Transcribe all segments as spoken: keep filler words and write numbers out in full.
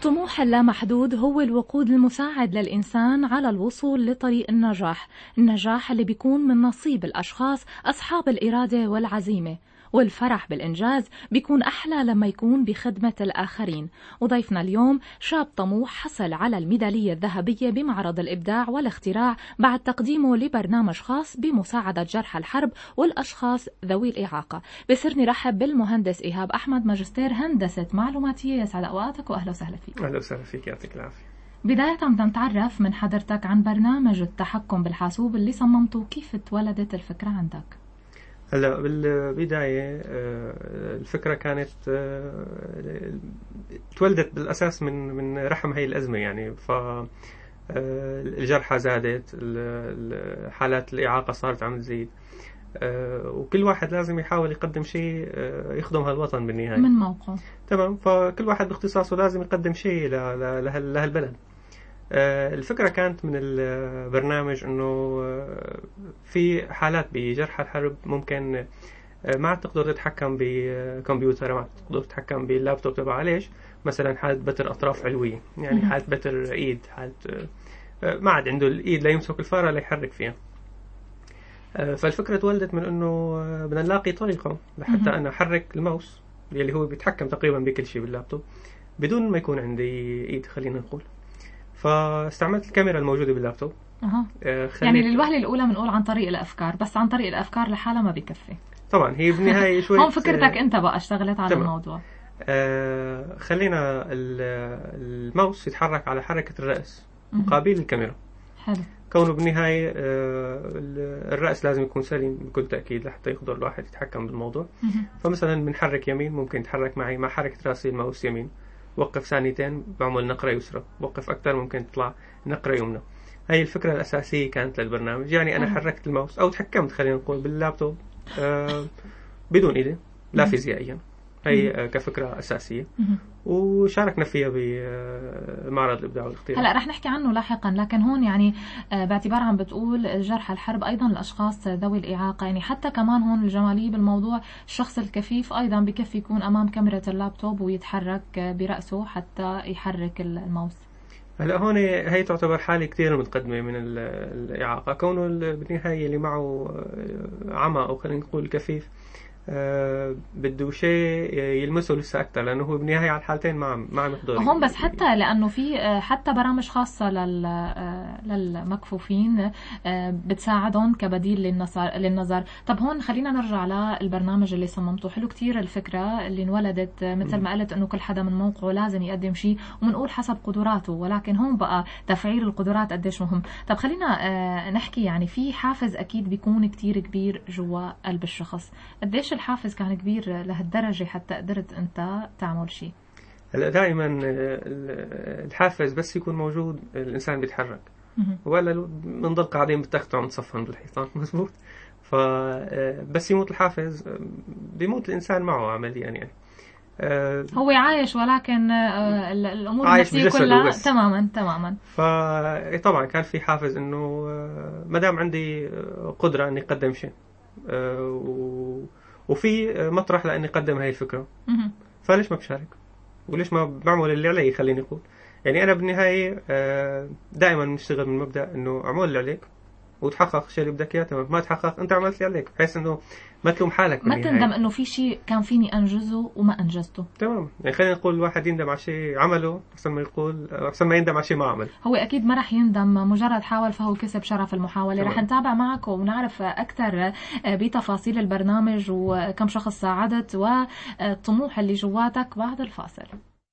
الطموح اللامحدود هو الوقود المساعد للإنسان على الوصول لطريق النجاح، النجاح اللي بيكون من نصيب الأشخاص أصحاب الإرادة والعزيمة، والفرح بالإنجاز بيكون أحلى لما يكون بخدمة الآخرين. وضيفنا اليوم شاب طموح حصل على الميدالية الذهبية بمعرض الإبداع والاختراع بعد تقديمه لبرنامج خاص بمساعدة جرحى الحرب والأشخاص ذوي الإعاقة. بسرني رحب بالمهندس إيهاب أحمد، ماجستير هندسة معلوماتية. يسعد أوقاتك وأهلا وسهلا فيك. أهلا وسهلا فيك، يعطيك العافية. بداية بدنا نتعرف من حضرتك عن برنامج التحكم بالحاسوب اللي صممته، وكيف اتولدت الفكرة عندك؟ هلا بالبداية الفكرة كانت تولدت بالأساس من من رحم هاي الأزمة، يعني ف الجرحى زادت، حالات الإعاقة صارت عم تزيد، وكل واحد لازم يحاول يقدم شيء يخدم هالوطن بالنهاية من موقع. تمام، فكل واحد باختصاصه لازم يقدم شيء لهالبلد. الفكرة كانت من البرنامج انه في حالات بجرحى الحرب ممكن ما عاد تقدر تتحكم بكمبيوتر، ما عاد تقدر تتحكم باللابتوب تبعها. ليش؟ مثلا حالة بتر اطراف علوية، يعني حالة بتر ايد، حالة ما عاد عنده الايد لا يمسك الفارة لا يحرك فيها. فالفكرة تولدت من انه بدنا نلاقي طريقة لحتى انا احرك الماوس اللي هو بيتحكم تقريبا بكل شيء باللابتوب بدون ما يكون عندي ايد، خلينا نقول. فاستعملت الكاميرا الموجودة باللابتوب. أه. آه يعني للوهلة الأولى بنقول عن طريق الأفكار، بس عن طريق الأفكار لحالها ما بيكفي. طبعا هي بالنهاية شوي هون فكرتك أنت بقى اشتغلت على تمام. الموضوع. آه خلينا الماوس يتحرك على حركة الرأس مقابل الكاميرا. حلو. كونه بالنهاية آه الرأس لازم يكون سليم بكل تأكيد لحتى يقدر الواحد يتحكم بالموضوع. مه. فمثلا بنحرك يمين، ممكن يتحرك معي مع حركة رأسي الماوس يمين، وقف ثانيتين بعمل نقرة يسرى، وقف أكثر ممكن تطلع نقرة يمنى. هاي الفكرة الأساسية كانت للبرنامج، يعني أنا حركت الماوس أو تحكمت خلينا نقول باللابتوب آه بدون إيدي، لا فيزيائيا. هي كفكرة أساسية وشاركنا فيها بمعرض الإبداع والاختراع. هلا رح نحكي عنه لاحقا، لكن هون يعني باعتبار عم بتقول جرحى الحرب أيضا الأشخاص ذوي الإعاقة، يعني حتى كمان هون الجمالية بالموضوع الشخص الكفيف أيضا بكفي يكون أمام كاميرا اللابتوب ويتحرك برأسه حتى يحرك الماوس. هلا هون هي تعتبر حالة كتير متقدمة من الإعاقة، كونه بالنهاية اللي معه عمى أو خلينا نقول كفيف آه بده شيء يلمسه لسه أكتر، لأنه هو بالنهاية على الحالتين ما عم ما عم يقدر. هم بس حتى لأنه في حتى برامج خاصة لل للمكفوفين بتساعدهم كبديل للنظر للنظر. طب هون خلينا نرجع للبرنامج اللي صممته. حلو كتير الفكرة اللي انولدت مثل ما قلت إنه كل حدا من موقعه لازم يقدم شيء ومنقول حسب قدراته، ولكن هون بقى تفعيل القدرات قديش مهم. طب خلينا نحكي، يعني في حافز أكيد بيكون كتير كبير جوا قلب الشخص. قديش الحافز كان كبير لهالدرجة حتى قدرت أنت تعمل شيء؟ هلا دائما الحافز بس يكون موجود الإنسان بيتحرك، ولا بنضل قاعدين بالتخت وعم نصفن بالحيطان. مزبوط. فبس يموت الحافز بيموت الإنسان معه عمليا، يعني هو عايش ولكن الأمور النفسية كلها تماما تماما. فطبعا كان في حافز إنه مدام عندي قدرة إني أقدم شيء وفي مطرح لأني أقدم هاي الفكرة، فليش ما بشارك وليش ما بعمل اللي علي، خليني أقول. يعني أنا بالنهاية دائما نشتغل من مبدأ إنه اعمل اللي عليك وتحقق الشيء اللي بدك إياه، تمام. ما تحقق أنت عملت اللي عليك، بحيث إنه ما تلوم حالك، ما تندم إنه في شيء كان فيني أنجزه وما أنجزته. تمام. يعني خلينا نقول الواحد يندم على شيء عمله أحسن ما يقول أحسن ما يندم على شيء ما عمل. هو أكيد ما رح يندم، مجرد حاول فهو كسب شرف المحاولة. رح نتابع معك ونعرف أكثر بتفاصيل البرنامج وكم شخص ساعدت والطموح اللي جواتك بعد الفاصل.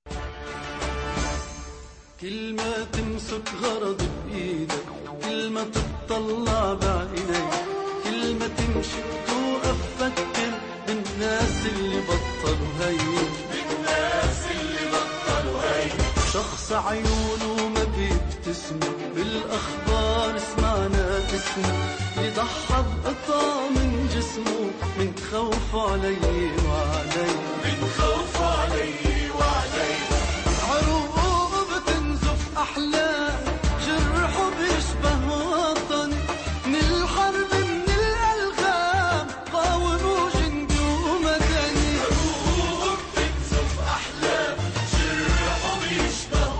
كل ما تمسك غرض بإيدك، كل ما تطلع بعينيك، كل ما تمشي توقف فكر بالناس اللي بطلوا هي، بالناس اللي بطلوا هي. شخص عيونه ما بيبتسموا، بالأخبار سمعنا اسمه، يضحى بقطع من جسمه من خوفه علي وعلي، من خوفه علي وعلي. عروقه بتنزف أحلام، جرحه بيشبه وطن، من الحرب من الألغام قاوموا جندي ومدني. عروقه بتنزف أحلام، جرحه بيشبه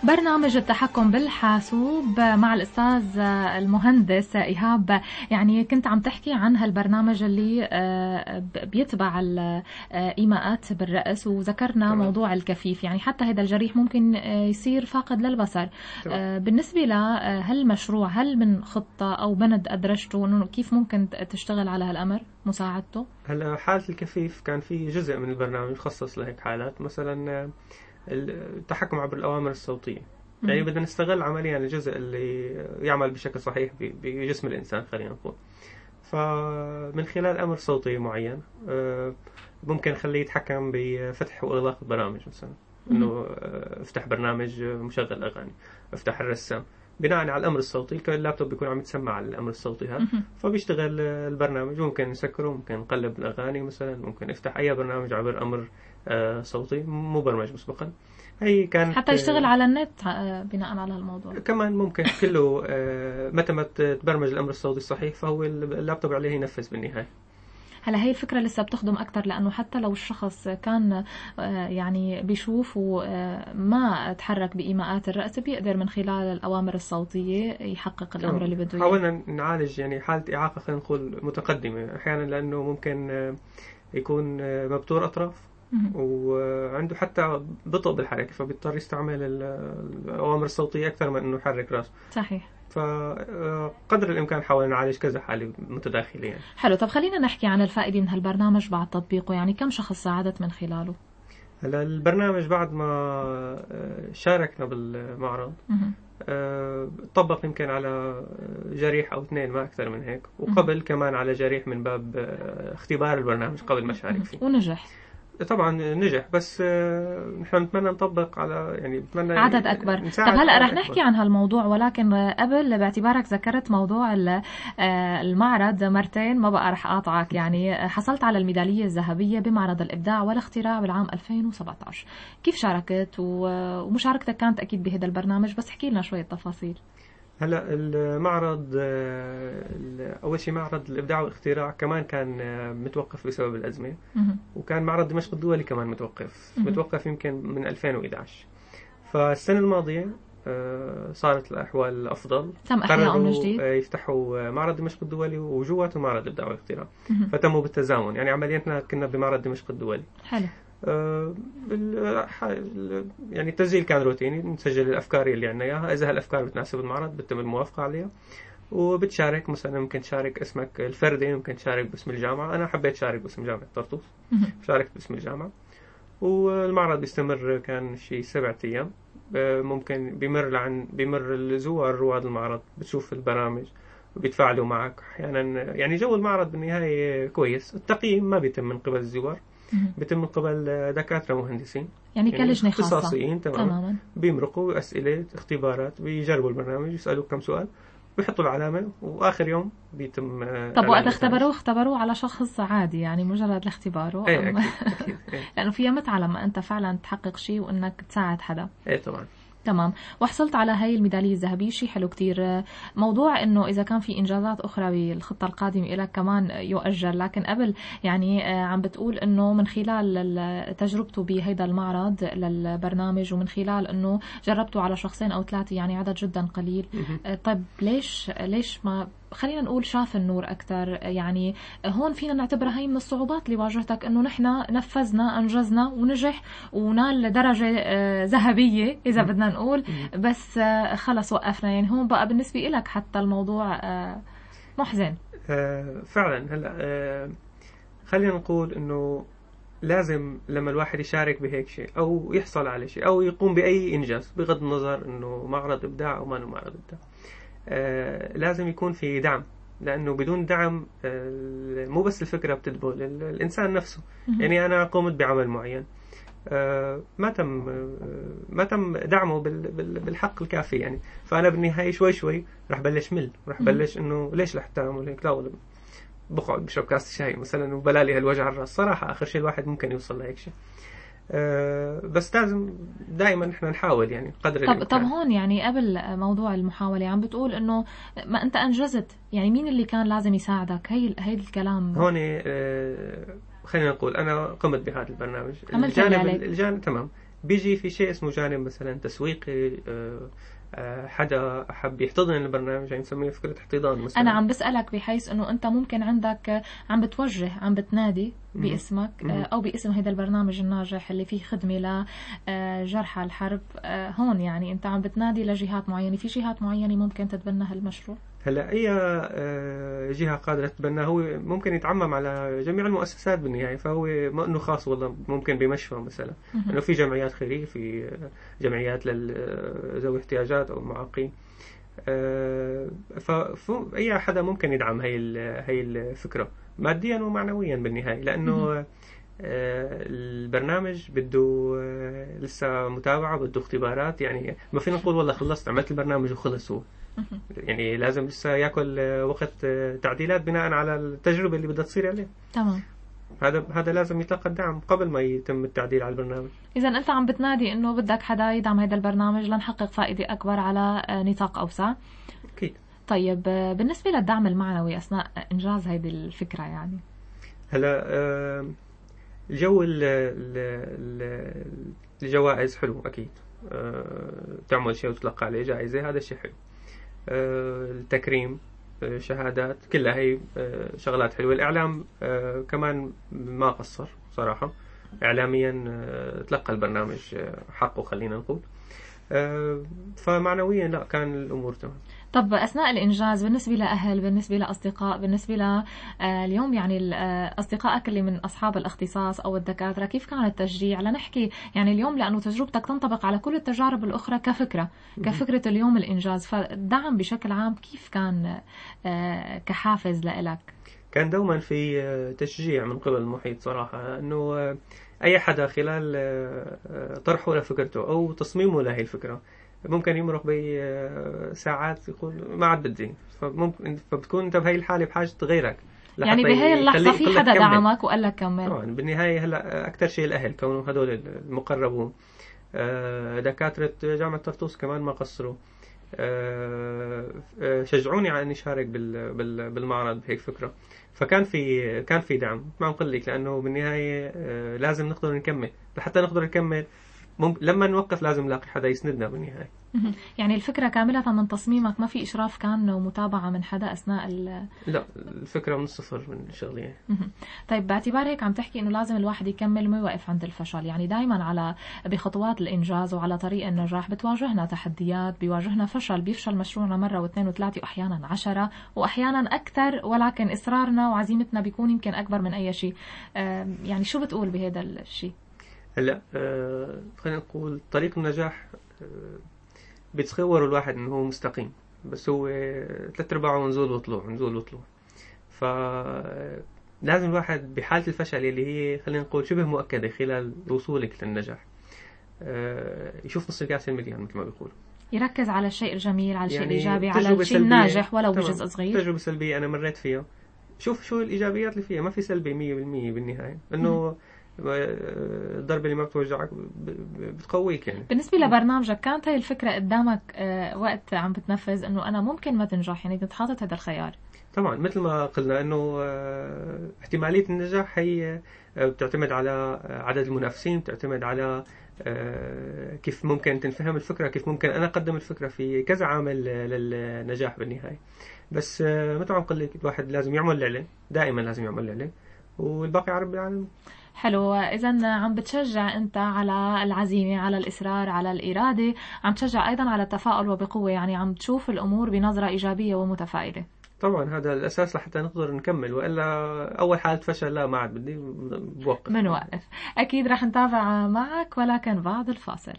برنامج التحكم بالحاسوب مع الأستاذ المهندس إيهاب. يعني كنت عم تحكي عن هالبرنامج اللي بيتبع الإيماءات بالرأس، وذكرنا طبعا موضوع الكفيف، يعني حتى هذا الجريح ممكن يصير فاقد للبصر. طبعا. بالنسبة لهالمشروع، هل من خطة أو بند أدرجته أنه كيف ممكن تشتغل على هالأمر مساعدته؟ هلا حالة الكفيف كان في جزء من البرنامج خصص لهيك حالات، مثلا التحكم عبر الأوامر الصوتية. يعني بدنا نستغل عمليا الجزء اللي يعمل بشكل صحيح بجسم الإنسان، خلينا نقول. فمن خلال أمر صوتي معين ممكن نخليه يتحكم بفتح وإغلاق البرامج، مثلا إنه افتح برنامج مشغل أغاني، افتح الرسام، بناء على الأمر الصوتي. اللابتوب بيكون عم يتسمع على الأمر الصوتي هذا، فبيشتغل البرنامج. ممكن نسكره، ممكن نقلب الأغاني مثلا، ممكن نفتح أي برنامج عبر أمر صوتي مبرمج مسبقا. هي كانت حتى يشتغل على النت بناء على الموضوع. كمان ممكن كله متى ما تبرمج الأمر الصوتي الصحيح، فهو اللابتوب عليه ينفذ بالنهاية. هلا هي الفكرة لسه بتخدم أكتر، لأنه حتى لو الشخص كان يعني بيشوف وما تحرك بإيماءات الرأس، بيقدر من خلال الأوامر الصوتية يحقق الأمر اللي بده إياه. حاولنا نعالج يعني حالة إعاقة، خلينا نقول متقدمة أحيانا، لأنه ممكن يكون مبتور أطراف وعنده حتى بطء بالحركة، فبيضطر يستعمل الأوامر الصوتية أكثر من أنه يحرك رأسه. صحيح. فقدر الإمكان حاول نعالج كذا حالة متداخلة يعني. حلو. طب خلينا نحكي عن الفائدة من هالبرنامج بعد تطبيقه، يعني كم شخص ساعدت من خلاله؟ هلا البرنامج بعد ما شاركنا بالمعرض طبق يمكن على جريح أو اثنين، ما أكثر من هيك، وقبل كمان على جريح من باب اختبار البرنامج قبل ما شارك فيه، ونجح. طبعا نجح، بس نحن نتمنى نطبق على يعني نتمنى عدد أكبر. طب هلأ رح نحكي عن هالموضوع، ولكن قبل باعتبارك ذكرت موضوع المعرض مرتين ما بقى رح أقاطعك. يعني حصلت على الميدالية الذهبية بمعرض الإبداع والاختراع بالعام ألفين وسبعة عشر، كيف شاركت؟ ومشاركتك كانت أكيد بهذا البرنامج، بس احكي لنا شوية تفاصيل. هلا المعرض اول شيء معرض الابداع والاختراع كمان كان متوقف بسبب الازمه، وكان معرض دمشق الدولي كمان متوقف متوقف يمكن من ألفين وإحدى عشر. فالسنه الماضيه صارت الاحوال افضل، تم احياء من جديد، يفتحوا معرض دمشق الدولي وجواته معرض الابداع والاختراع، فتموا بالتزامن. يعني عمليا كنا بمعرض دمشق الدولي. حلو. آه يعني التسجيل كان روتيني، نسجل الأفكار اللي عنا إياها، إذا هالأفكار بتناسب المعرض بتم الموافقة عليها وبتشارك. مثلا ممكن تشارك اسمك الفردي، ممكن تشارك باسم الجامعة. أنا حبيت شارك باسم جامعة طرطوس، شاركت باسم الجامعة. والمعرض بيستمر كان شيء سبعة أيام، ممكن بيمر لعن بيمر الزوار رواد المعرض، بتشوف البرامج وبيتفاعلوا معك أحيانا. يعني جو المعرض بالنهاية كويس. التقييم ما بيتم من قبل الزوار، بيتم من قبل دكاترة مهندسين، يعني كلجنة خاصة اختصاصيين تماما. تماما بيمرقوا أسئلة اختبارات، بيجربوا البرنامج، يسألوا كم سؤال، بيحطوا العلامة، وآخر يوم بيتم. طب وقت اختبروه اختبروه على شخص عادي، يعني مجرد الاختبار؟ ايه أكيد. أكيد. إيه. لأنه فيها متعة لما أنت فعلا تحقق شيء وأنك تساعد حدا. ايه طبعا. تمام. وحصلت على هاي الميدالية الذهبية، شيء حلو كتير. موضوع انه اذا كان في انجازات اخرى بالخطة القادمة لك كمان يؤجل، لكن قبل يعني عم بتقول انه من خلال تجربته بهيدا المعرض للبرنامج، ومن خلال انه جربته على شخصين او ثلاثة، يعني عدد جدا قليل. طيب ليش ليش ما خلينا نقول شاف النور أكتر؟ يعني هون فينا نعتبرها هي من الصعوبات اللي واجهتك، إنه نحن نفذنا أنجزنا ونجح ونال درجة ذهبية إذا بدنا نقول، بس خلص وقفنا. يعني هون بقى بالنسبة لك حتى الموضوع محزن. فعلا. هلا خلينا نقول إنه لازم لما الواحد يشارك بهيك شيء أو يحصل على شيء أو يقوم بأي إنجاز، بغض النظر إنه معرض إبداع أو ما إنه معرض إبداع، آه لازم يكون في دعم. لأنه بدون دعم آه مو بس الفكرة بتدبل، الإنسان نفسه. يعني أنا قمت بعمل معين، آه ما تم آه ما تم دعمه بالحق الكافي، يعني فأنا بالنهاية شوي شوي رح بلش مل، رح بلش إنه ليش رح تعمل هيك؟ لا والله بقعد بشرب كاسة شاي مثلا وبلالي هالوجع الراس. صراحة آخر شيء الواحد ممكن يوصل لهيك شيء. أه بس لازم دائما نحن نحاول يعني قدر طب الإمكان. طب هون يعني قبل موضوع المحاولة عم بتقول إنه ما أنت أنجزت، يعني مين اللي كان لازم يساعدك؟ هي هي الكلام هون. أه خلينا نقول أنا قمت بهذا البرنامج. الجانب الجانب تمام. بيجي في شيء اسمه جانب مثلا تسويقي، حدا حب يحتضن البرنامج، يعني نسميه فكرة احتضان مثلا. أنا عم بسألك بحيث أنه أنت ممكن عندك عم بتوجه، عم بتنادي باسمك أو باسم هذا البرنامج الناجح اللي فيه خدمة لجرحى الحرب هون، يعني أنت عم بتنادي لجهات معينة، في جهات معينة ممكن تتبنى هالمشروع؟ هلا أي جهة قادرة تتبنى، هو ممكن يتعمم على جميع المؤسسات بالنهاية، فهو ما إنه خاص والله ممكن بمشفى مثلا، إنه في جمعيات خيرية، في جمعيات لذوي احتياجات أو المعاقين، فأي حدا ممكن يدعم هي هي الفكرة ماديا ومعنويا بالنهاية، لأنه البرنامج بده لسه متابعة، بده اختبارات، يعني ما فينا نقول والله خلصت عملت البرنامج وخلص هو، يعني لازم لسه ياكل وقت تعديلات بناء على التجربة اللي بدها تصير عليه. تمام. هذا هذا لازم يتلقى الدعم قبل ما يتم التعديل على البرنامج. إذا أنت عم بتنادي إنه بدك حدا يدعم هذا البرنامج لنحقق فائدة أكبر على نطاق أوسع. أكيد. طيب بالنسبة للدعم المعنوي أثناء إنجاز هذه الفكرة، يعني هلا الجو الجوائز حلو أكيد، تعمل شيء وتلقى عليه جائزة، هذا الشيء حلو. التكريم، شهادات، كلها هي شغلات حلوة. الإعلام كمان ما قصر صراحة، إعلاميا تلقى البرنامج حقه خلينا نقول، فمعنويا لا كان الأمور تمام. طب أثناء الإنجاز بالنسبة لأهل، بالنسبة لأصدقاء، بالنسبة ل اليوم يعني أصدقائك اللي من أصحاب الاختصاص أو الدكاترة، كيف كان التشجيع؟ لنحكي يعني اليوم لأنه تجربتك تنطبق على كل التجارب الأخرى كفكرة كفكرة اليوم الإنجاز، فالدعم بشكل عام كيف كان كحافز لإلك؟ كان دوما في تشجيع من قبل المحيط صراحة، أنه أي حدا خلال طرحه لفكرته أو تصميمه لهي الفكرة ممكن يمرق بساعات يقول ما عاد بدي، فممكن فبتكون انت بهي الحاله بحاجه غيرك، يعني بهي اللحظه في حدا دعمك وقال لك كمل. طبعا بالنهايه هلا اكثر شيء الاهل، كونوا هذول المقربون، دكاتره جامعه طرطوس كمان ما قصروا، شجعوني على اني اشارك بالمعرض بهيك فكره، فكان في كان في دعم ما نقول لك، لانه بالنهايه لازم نقدر نكمل، لحتى نقدر نكمل ممكن لما نوقف لازم نلاقي حدا يسندنا بالنهاية. يعني الفكرة كاملة من تصميمك، ما في إشراف كان ومتابعة من حدا أثناء ال لا الفكرة من الصفر من الشغلية. طيب باعتبار هيك عم تحكي إنه لازم الواحد يكمل وما يوقف عند الفشل، يعني دايما على بخطوات الإنجاز وعلى طريق النجاح بتواجهنا تحديات، بيواجهنا فشل، بيفشل مشروعنا مرة واثنين وثلاثة وأحيانا عشرة وأحيانا أكثر، ولكن إصرارنا وعزيمتنا بيكون يمكن أكبر من أي شيء. يعني شو بتقول بهذا الشيء؟ هلا آه خلينا نقول طريق النجاح آه بيتصور الواحد انه هو مستقيم، بس هو ثلاث ارباعه نزول وطلوع نزول وطلوع، فلازم الواحد بحالة الفشل اللي هي خلينا نقول شبه مؤكدة خلال وصولك للنجاح آه يشوف نص الكاس المليان مثل ما بيقولوا، يركز على الشيء الجميل، على الشيء يعني الإيجابي، على الشيء الناجح ولو بجزء صغير. تجربة سلبية أنا مريت فيها، شوف شو الإيجابيات اللي فيها، ما في سلبي مية بالمية بالنهاية، إنه الضربة اللي ما بتوجعك بتقويك. يعني بالنسبة لبرنامجك كانت هاي الفكرة قدامك وقت عم بتنفذ إنه أنا ممكن ما تنجح، يعني كنت حاطط هذا الخيار؟ طبعا مثل ما قلنا إنه احتمالية النجاح هي بتعتمد على عدد المنافسين، بتعتمد على كيف ممكن تنفهم الفكرة، كيف ممكن أنا أقدم الفكرة، في كذا عامل للنجاح بالنهاية. بس مثل ما قلت لك الواحد لازم يعمل العلم، دائما لازم يعمل العلم، والباقي على رب العالمين. حلو. إذا عم بتشجع أنت على العزيمة، على الإصرار، على الإرادة، عم تشجع أيضا على التفاؤل وبقوة، يعني عم تشوف الأمور بنظرة إيجابية ومتفائلة. طبعا هذا الأساس لحتى نقدر نكمل، وإلا أول حالة فشل لا ما عاد بدي بوقف بنوقف. أكيد رح نتابع معك ولكن بعد الفاصل.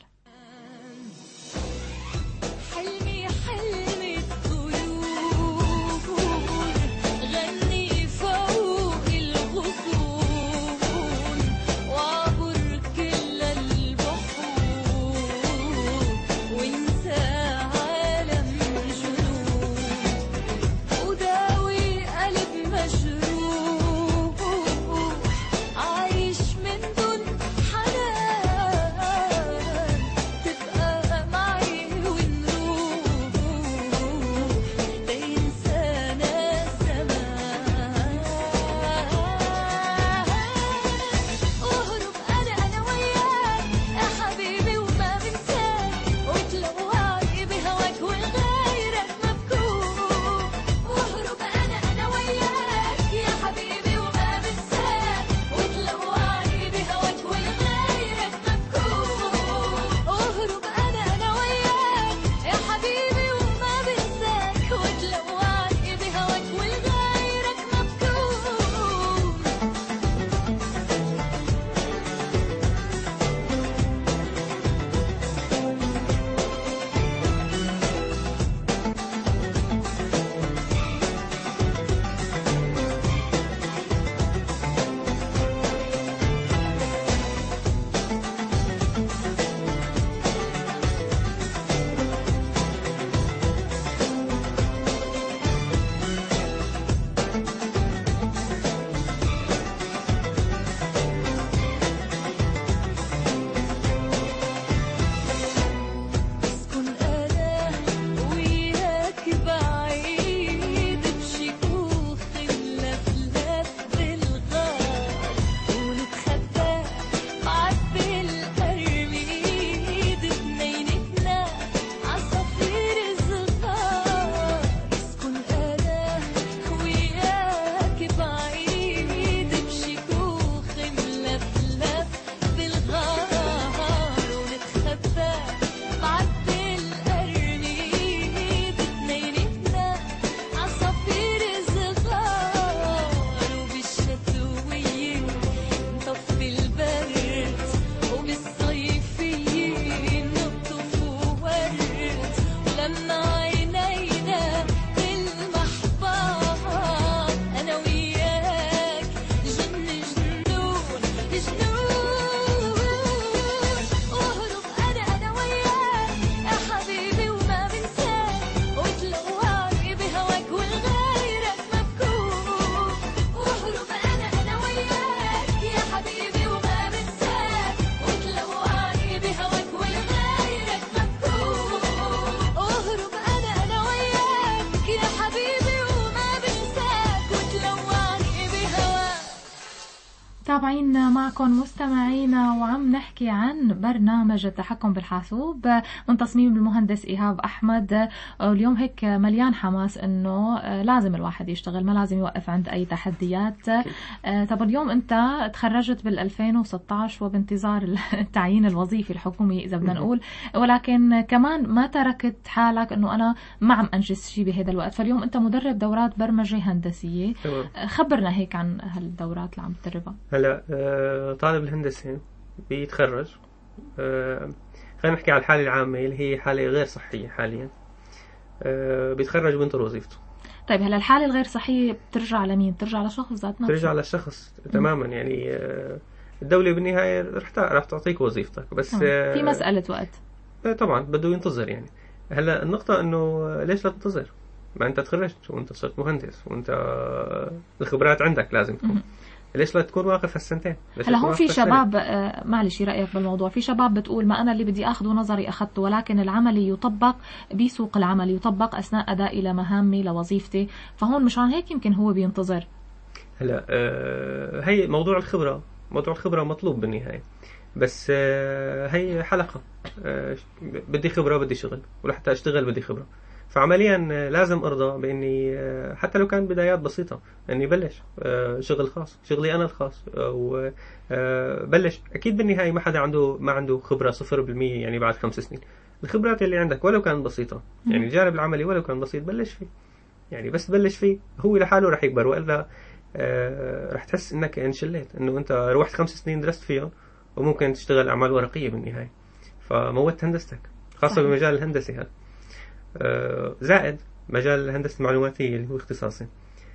متابعين معكم مستمعينا، وعم نحكي عن برنامج التحكم بالحاسوب من تصميم المهندس إيهاب أحمد. اليوم هيك مليان حماس إنه لازم الواحد يشتغل، ما لازم يوقف عند أي تحديات. طب اليوم أنت تخرجت بال ألفين وستة عشر وبانتظار التعيين الوظيفي الحكومي إذا بدنا نقول، ولكن كمان ما تركت حالك إنه أنا ما عم أنجز شيء بهذا الوقت. فاليوم أنت مدرب دورات برمجة هندسية، خبرنا هيك عن هالدورات اللي عم تدربها. هلا آه طالب الهندسة بيتخرج، آه خلينا نحكي على الحالة العامة اللي هي حالة غير صحية حاليا. آه بيتخرج وبينطر وظيفته. طيب هلا الحالة الغير صحية بترجع لمين؟ بترجع لشخص ذات نفسه؟ بترجع للشخص تماما. يعني آه الدولة بالنهاية رح رح تعطيك وظيفتك، بس آه في مسألة وقت. آه طبعا بده ينتظر. يعني هلا النقطة إنه ليش لا تنتظر؟ ما أنت تخرجت وأنت صرت مهندس وأنت الخبرات عندك لازم تكون. ليش لا تكون واقف هالسنتين؟ هلا هون في شباب آه معلش رأيك بالموضوع، في شباب بتقول ما أنا اللي بدي أخذه نظري أخذته، ولكن العملي يطبق بسوق العمل، يطبق أثناء أدائي لمهامي لوظيفتي، فهون مشان هيك يمكن هو بينتظر. هلا آه هي موضوع الخبرة، موضوع الخبرة مطلوب بالنهاية، بس آه هي حلقة. آه بدي خبرة بدي شغل، ولحتى أشتغل بدي خبرة. فعمليا لازم أرضى بإني حتى لو كان بدايات بسيطة إني بلش شغل خاص، شغلي أنا الخاص، وبلش. أكيد بالنهاية ما حدا عنده ما عنده خبرة صفر بالمية. يعني بعد خمس سنين الخبرات اللي عندك ولو كان بسيطة، يعني الجانب العملي ولو كان بسيط بلش فيه. يعني بس بلش فيه هو لحاله رح يكبر، وإلا رح تحس إنك انشليت، إنه أنت روحت خمس سنين درست فيهم وممكن تشتغل أعمال ورقية بالنهاية، فموت هندستك خاصة صحيح. بمجال الهندسي هذا. زائد مجال الهندسة المعلوماتية اللي هو اختصاصي،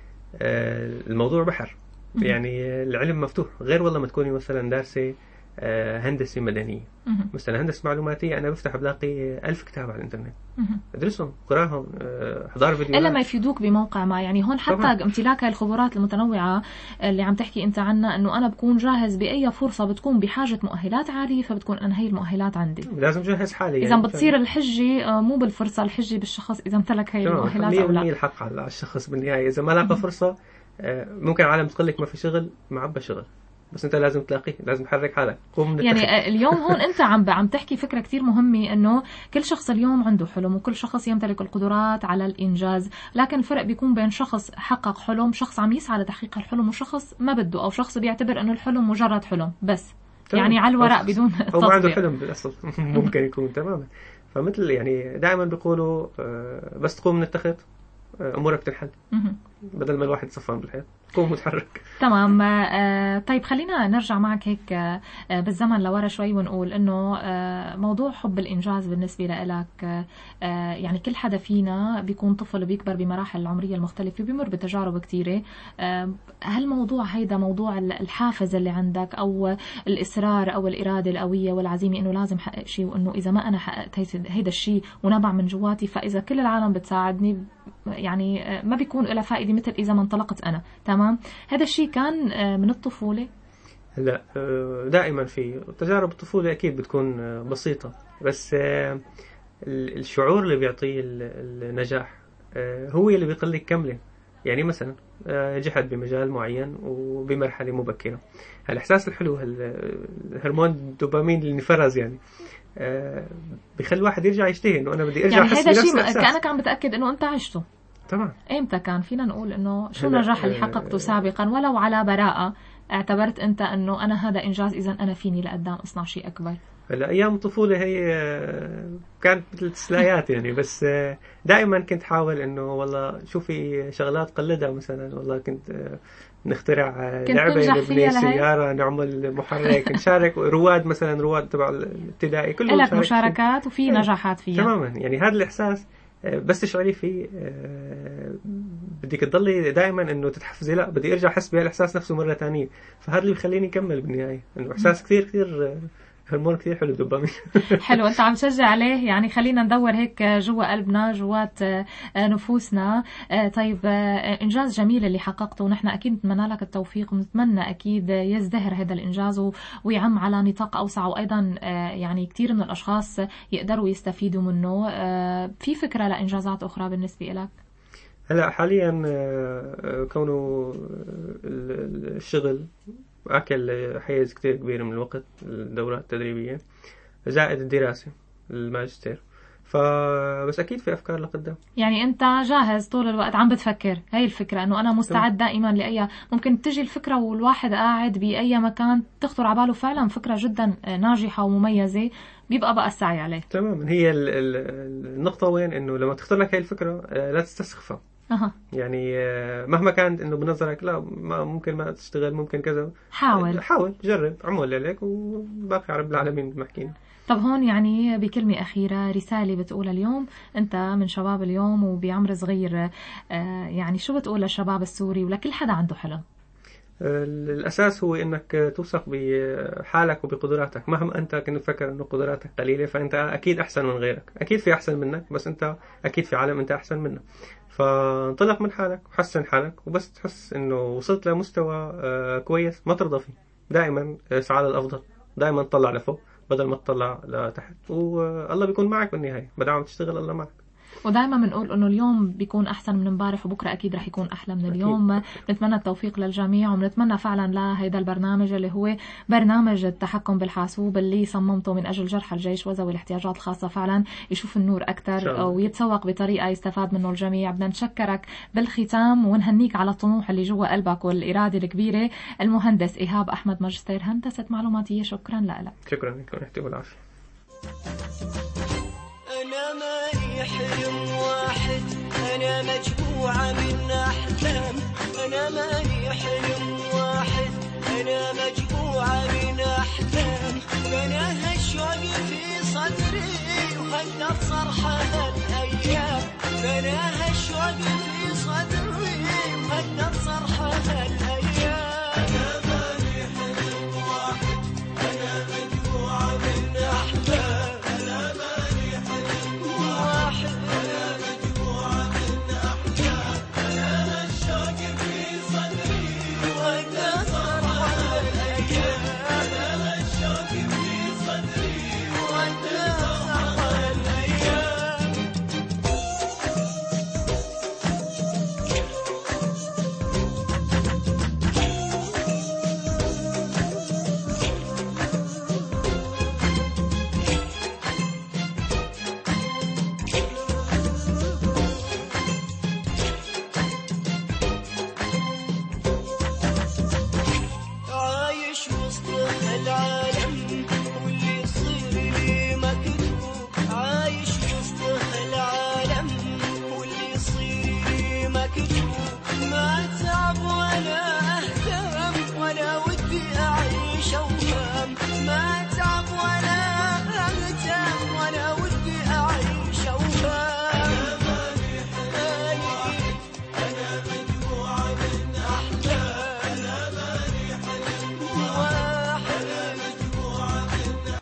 الموضوع بحر. يعني العلم مفتوح، غير والله ما تكوني مثلا دارسة هندسة مدنية. مثلا هندسة معلوماتية أنا بفتح بلاقي ألف كتاب على الإنترنت، أدرسهم قراهم، أحضر فيديوهات إلا ما يفيدوك بموقع ما. يعني هون حتى طبعا. امتلاك الخبرات المتنوعة اللي عم تحكي أنت عنها، أنه أنا بكون جاهز بأي فرصة بتكون بحاجة مؤهلات عالية، فبتكون أنا هي المؤهلات عندي، لازم جهز حالي. إذا يعني بتصير الحجة مو بالفرصة، الحجة بالشخص إذا امتلك هي المؤهلات أو لا. الحق على الشخص بالنهاية. إذا ما لاقى فرصة ممكن عالم تقول لك ما في شغل، معبى شغل، بس انت لازم تلاقيه، لازم تحرك حالك، قوم من يعني التخيل. اليوم هون انت عم عم تحكي فكره كثير مهمه، انه كل شخص اليوم عنده حلم، وكل شخص يمتلك القدرات على الانجاز، لكن الفرق بيكون بين شخص حقق حلم، شخص عم يسعى لتحقيق الحلم، وشخص ما بده، او شخص بيعتبر انه الحلم مجرد حلم بس، يعني على الورق بدون تطبيق، او ما عنده حلم بالاصل. ممكن يكون تماما. فمثل يعني دائما بيقولوا بس تقوم من التخت امورك تنحل، بدل ما الواحد صفان بالحيط، قوم وتحرك. تمام. آه طيب خلينا نرجع معك هيك آه بالزمن لورا شوي، ونقول انه آه موضوع حب الانجاز بالنسبه لك، آه يعني كل حدا فينا بيكون طفل وبيكبر بمراحل العمريه المختلفه، بيمر بتجارب كثيره. آه هل موضوع هيدا موضوع الحافز اللي عندك، او الاصرار، او الاراده القويه والعزيمه انه لازم احقق شيء، وانه اذا ما انا حققت هيدا الشيء ونبع من جواتي، فاذا كل العالم بتساعدني يعني ما بيكون له فائده مثل اذا ما انطلقت انا. تمام. هذا الشيء كان من الطفوله؟ لا، دائما في تجارب الطفوله اكيد بتكون بسيطه، بس الشعور اللي بيعطيه النجاح هو اللي بيخليك كمله. يعني مثلا جحد بمجال معين وبمرحله مبكره، هالاحساس الحلو، هرمون الدوبامين اللي انفرز، يعني بيخلي الواحد يرجع يشتهي انه انا بدي ارجع يعني احس بنفس الشيء. يعني كانك عم بتاكد انه انت عشته. طبعا. ايمتى كان فينا نقول انه شو النجاح اللي حققته سابقا، ولو على براءه اعتبرت انت انه انا هذا انجاز، اذا انا فيني لقدام اصنع شيء اكبر؟ هلا ايام الطفوله هي كانت مثل تسلايات يعني، بس دائما كنت حاول انه والله شو في شغلات قلدها. مثلا والله كنت نخترع لعبه، نبني سياره، نعمل محرك، نشارك رواد، مثلا رواد تبع الابتدائي كلهم لك مشاركات وفي نجاحات فيها. تماما. يعني هذا الاحساس بس تشعري فيه بدك تضلي دائما انه تتحفزي، لا بدي ارجع احس بهالاحساس نفسه مره ثانيه. فهذا اللي بيخليني اكمل بالنهايه، انه احساس كثير كثير هرمون كثير حلو الدوبامين. حلو، انت عم تشجع عليه. يعني خلينا ندور هيك جوا قلبنا، جوات نفوسنا. طيب انجاز جميل اللي حققته، ونحن اكيد نتمنى لك التوفيق، ونتمنى اكيد يزدهر هذا الانجاز ويعم على نطاق اوسع، وايضا يعني كثير من الاشخاص يقدروا يستفيدوا منه. في فكره لانجازات اخرى بالنسبه لك؟ هلا حاليا كونه الشغل أكل حيز كتير كبير من الوقت الدورات التدريبية زائد الدراسة الماجستير. فبس أكيد في أفكار لقدام. يعني أنت جاهز طول الوقت عم بتفكر، هاي الفكرة إنه أنا مستعد دائما لأي ممكن تجي الفكرة والواحد قاعد بأي مكان تخطر على باله فعلا فكرة جدا ناجحة ومميزة بيبقى بقى السعي عليه. تماما. هي النقطة وين إنه لما تخطر لك هاي الفكرة لا تستسخفها. أه. يعني مهما كانت إنه بنظرك لا ما ممكن ما تشتغل ممكن كذا، حاول حاول جرب عمل عليك وباقي رب العالمين محكين. طب هون يعني بكلمة أخيرة رسالة بتقولها اليوم أنت من شباب اليوم وبعمر صغير، يعني شو بتقول للشباب السوري ولكل حدا عنده حلم؟ الأساس هو إنك توثق بحالك وبقدراتك. مهما أنت كنت تفكر إنه قدراتك قليلة فأنت أكيد أحسن من غيرك، أكيد في أحسن منك، بس أنت أكيد في عالم أنت أحسن منه. فانطلق من حالك وحسن حالك، وبس تحس إنه وصلت لمستوى كويس ما ترضى فيه. دائما اسعى للأفضل، دائما تطلع لفوق بدل ما تطلع لتحت، والله بيكون معك بالنهاية ما دام تشتغل الله معك. ودائما بنقول انه اليوم بيكون احسن من امبارح وبكره اكيد رح يكون احلى من اليوم. بنتمنى التوفيق للجميع وبنتمنى فعلا لهيدا البرنامج اللي هو برنامج التحكم بالحاسوب اللي صممته من اجل جرحى الجيش وذوي الاحتياجات الخاصه فعلا يشوف النور اكثر ويتسوق بطريقه يستفاد منه الجميع. بدنا نشكرك بالختام ونهنيك على الطموح اللي جوا قلبك والاراده الكبيره. المهندس ايهاب احمد ماجستير هندسه معلوماتيه، شكرا لك. شكرا لكم، يعطيكم العافيه. أنا مالي حلم واحد، أنا مجموعة من أحلام. أنا مالي حلم واحد، أنا مجموعة من أحلام. أنا هالشوق في صدري وهقدر صرحة هالأيام. أنا هالشوق في صدري وهقدر صرحة هالأيام.